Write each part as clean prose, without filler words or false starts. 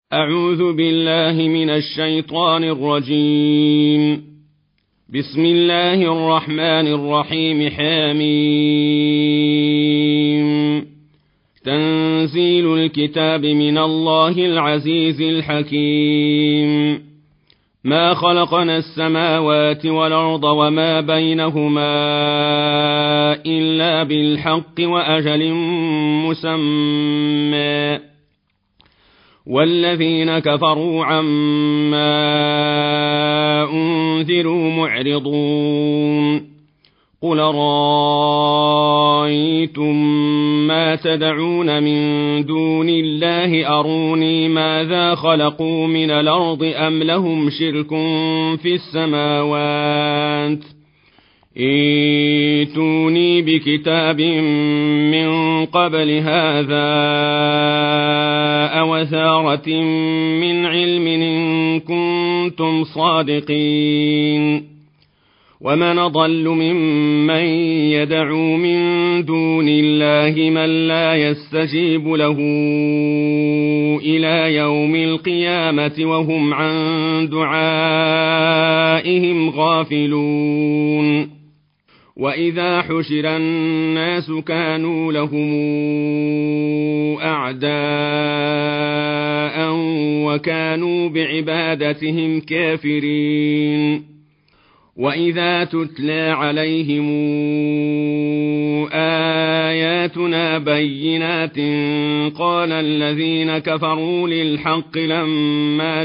أعوذ بالله من الشيطان الرجيم. بسم الله الرحمن الرحيم. حميم. تنزيل الكتاب من الله العزيز الحكيم. ما خلقنا السماوات والأرض وما بينهما إلا بالحق وأجل مسمى، والذين كفروا عما أنذروا معرضون. قل رأيتم ما تدعون من دون الله أروني ماذا خلقوا من الأرض أم لهم شرك في السماوات، ائتوني بكتاب من قبل هذا أو أثارة من علم إن كنتم صادقين. ومن أضل ممن يدعو من دون الله من لا يستجيب له إلى يوم القيامة وهم عن دعائهم غافلون. وإذا حشر الناس كانوا لهم أعداء وكانوا بعبادتهم كافرين. وإذا تتلى عليهم آياتنا بينات قال الذين كفروا للحق لما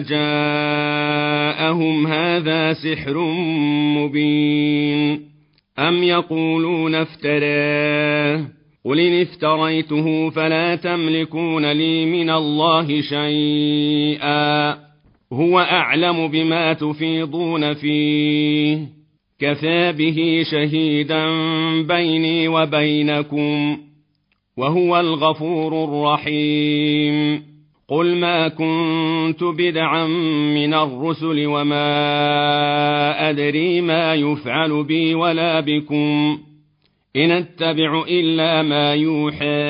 جاءهم هذا سحر مبين. أم يقولون افتراه، قل إن افتريته فلا تملكون لي من الله شيئا، هو أعلم بما تفيضون فيه، كفى به شهيدا بيني وبينكم، وهو الغفور الرحيم. قل ما كنت بدعا من الرسل وما أدري ما يفعل بي ولا بكم، إن أتبع إلا ما يوحى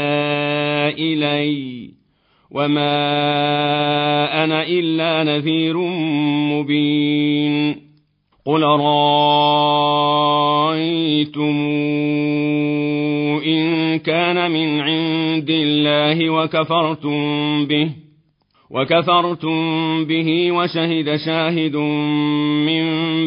إلي، وما أنا إلا نذير مبين. قل رأيتم إن كان من عند الله وكفرتم به وشهد شاهد من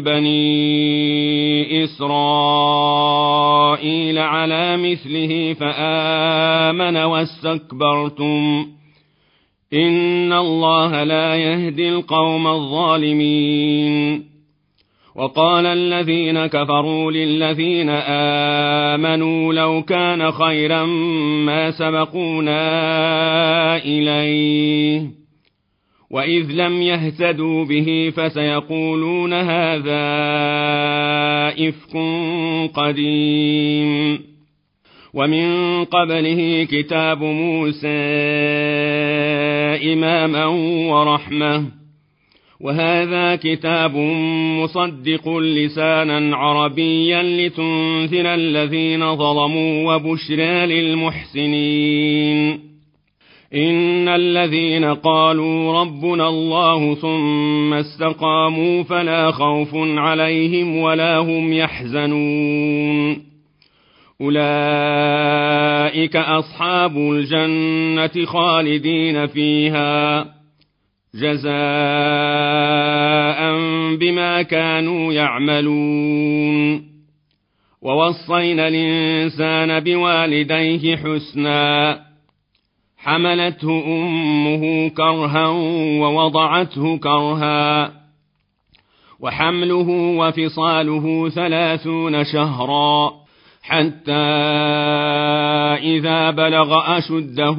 بني إسرائيل على مثله فآمن واستكبرتم، إن الله لا يهدي القوم الظالمين. وقال الذين كفروا للذين آمنوا لو كان خيرا ما سبقونا إليه، وإذ لم يهتدوا به فسيقولون هذا إفك قديم. ومن قبله كتاب موسى إماما ورحمة، وهذا كتاب مصدق لسانا عربيا لتنذر الذين ظلموا وبشرى للمحسنين. إن الذين قالوا ربنا الله ثم استقاموا فلا خوف عليهم ولا هم يحزنون، أولئك أصحاب الجنة خالدين فيها جزاء بما كانوا يعملون. ووصينا الإنسان بوالديه حسنا، حملته أمه كرها ووضعته كرها، وحمله وفصاله 30 شهرا، حتى إذا بلغ أشده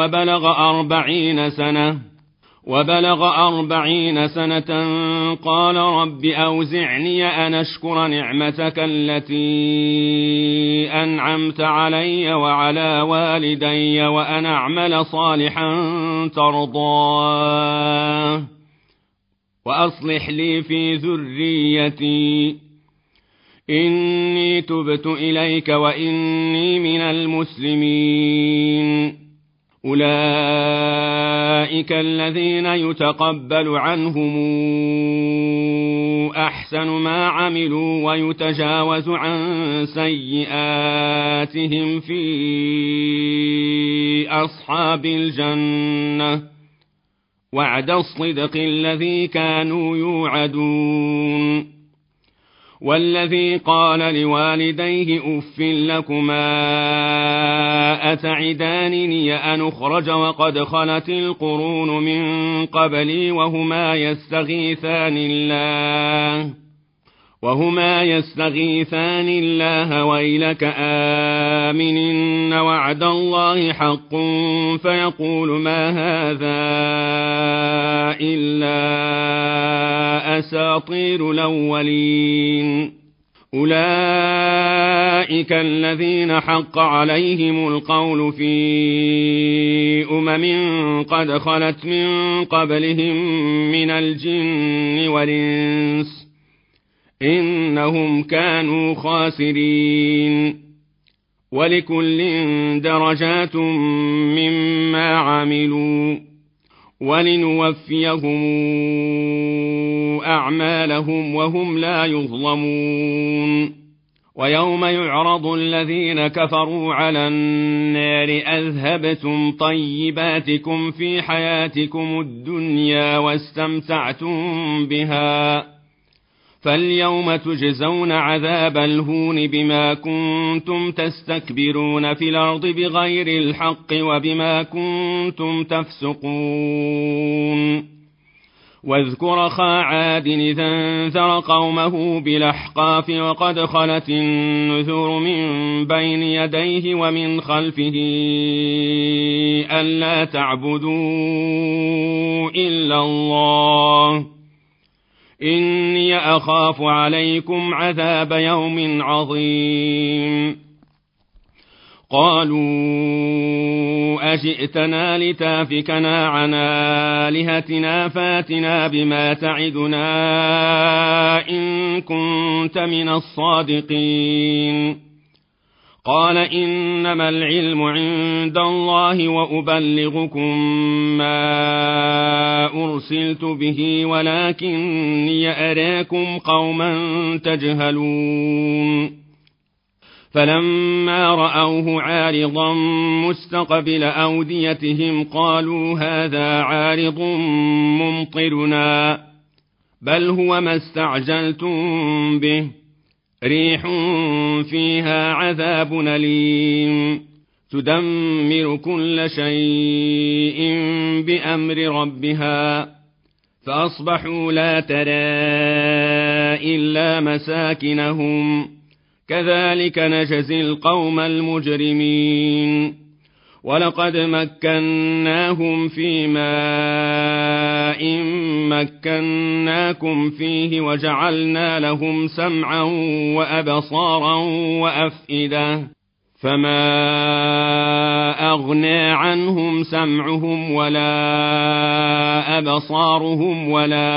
وبلغ 40 سنة قال رب أوزعني أن أشكر نعمتك التي أنعمت علي وعلى والدي وأن أعمل صالحا ترضاه وأصلح لي في ذريتي إني تبت إليك وإني من المسلمين. أولئك أولئك الذين يتقبل عنهم أحسن ما عملوا ويتجاوز عن سيئاتهم في أصحاب الجنة وعد الصدق الذي كانوا يوعدون. والذي قال لوالديه أف لكما أتعدانني أن أخرج وقد خلت القرون من قبلي وهما يستغيثان الله ويلك آمن إن وعد الله حق فيقول ما هذا إلا أساطير الأولين. أولئك الذين حق عليهم القول في قد خلت من قبلهم من الجن والإنس إنهم كانوا خاسرين. ولكل درجات مما عملوا ولنوفيهم أعمالهم وهم لا يظلمون. ويوم يعرض الذين كفروا على النار أذهبتم طيباتكم في حياتكم الدنيا واستمتعتم بها فاليوم تجزون عذاب الهون بما كنتم تستكبرون في الأرض بغير الحق وبما كنتم تفسقون. واذكر أخا عاد إذ أنذر قومه بالأحقاف وقد خلت النذر من بين يديه ومن خلفه ألا تعبدوا إلا الله إني أخاف عليكم عذاب يوم عظيم. قالوا أجئتنا لتافكنا عن آلهتنا فاتنا بما تعدنا إن كنت من الصادقين. قال إنما العلم عند الله وأبلغكم ما أرسلت به ولكني أراكم قوما تجهلون. فلما رأوه عارضا مستقبل أوديتهم قالوا هذا عارض ممطرنا بل هو ما استعجلتم به ريح فيها عذاب أليم تدمر كل شيء بأمر ربها فأصبحوا لا ترى إلا مساكنهم كذلك نجزي القوم المجرمين. ولقد مكناهم في ماء مكناكم فيه وجعلنا لهم سمعا وأبصارا وأفئدة فما أغنى عنهم سمعهم ولا أبصارهم ولا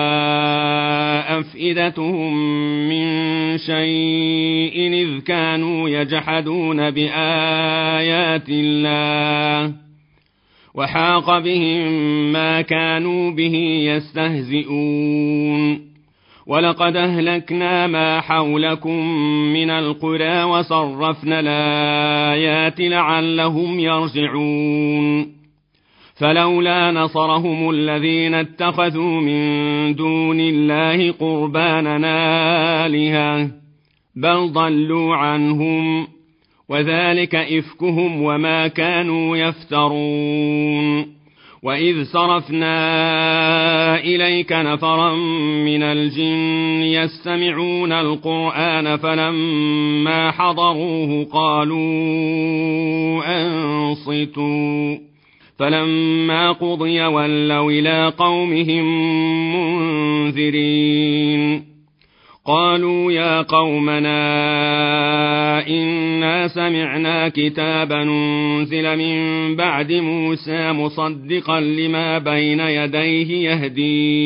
أفئدتهم من شيء إذ كانوا يجحدون بآيات الله وحاق بهم ما كانوا به يستهزئون. ولقد أهلكنا ما حولكم من القرى وصرفنا الآيات لعلهم يرجعون. فلولا نصرهم الذين اتخذوا من دون الله قربانا آلهة بل ضلوا عنهم وذلك إفكهم وما كانوا يفترون. وإذ صرفنا إليك نفرا من الجن يستمعون القرآن فلما حضروه قالوا أنصتوا فلما قضي ولوا إلى قومهم منذرين. قالوا يا قومنا إنا سمعنا كتابا أنزل من بعد موسى مصدقا لما بين يديه يهدي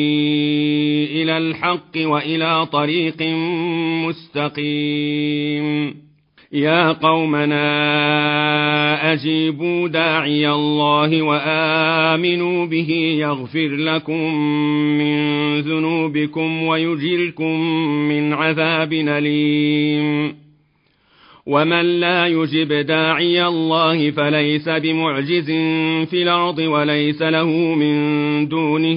إلى الحق وإلى طريق مستقيم يا قومنا أجيبوا داعي الله وآمنوا به يغفر لكم من ذنوبكم ويجركم من عذاب أليم ومن لا يجب داعي الله فليس بمعجز في الأرض وليس له من دونه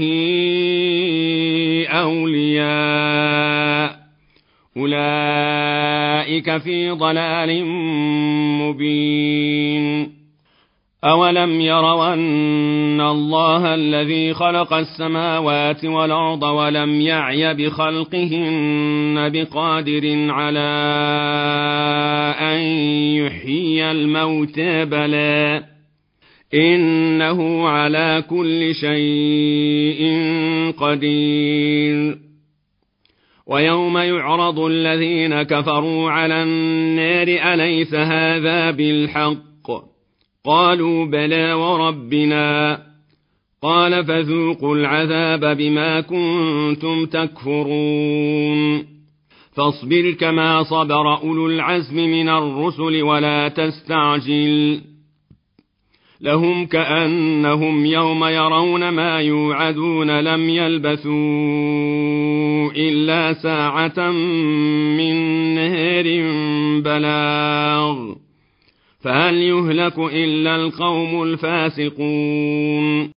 أولياء أولئك في ضلال مبين أولم يروا أن الله الذي خلق السماوات والأرض ولم يعي بخلقهن بقادر على أن يحيي الموتى بلى إنه على كل شيء قدير ويوم يعرض الذين كفروا على النار أليس هذا بالحق قالوا بلى وربنا قال فذوقوا العذاب بما كنتم تكفرون فاصبر كما صبر أولو العزم من الرسل ولا تستعجل لهم كأنهم يوم يرون ما يوعدون لم يلبثوا إلا ساعة من نهار بلاغ فهل يهلك إلا القوم الفاسقون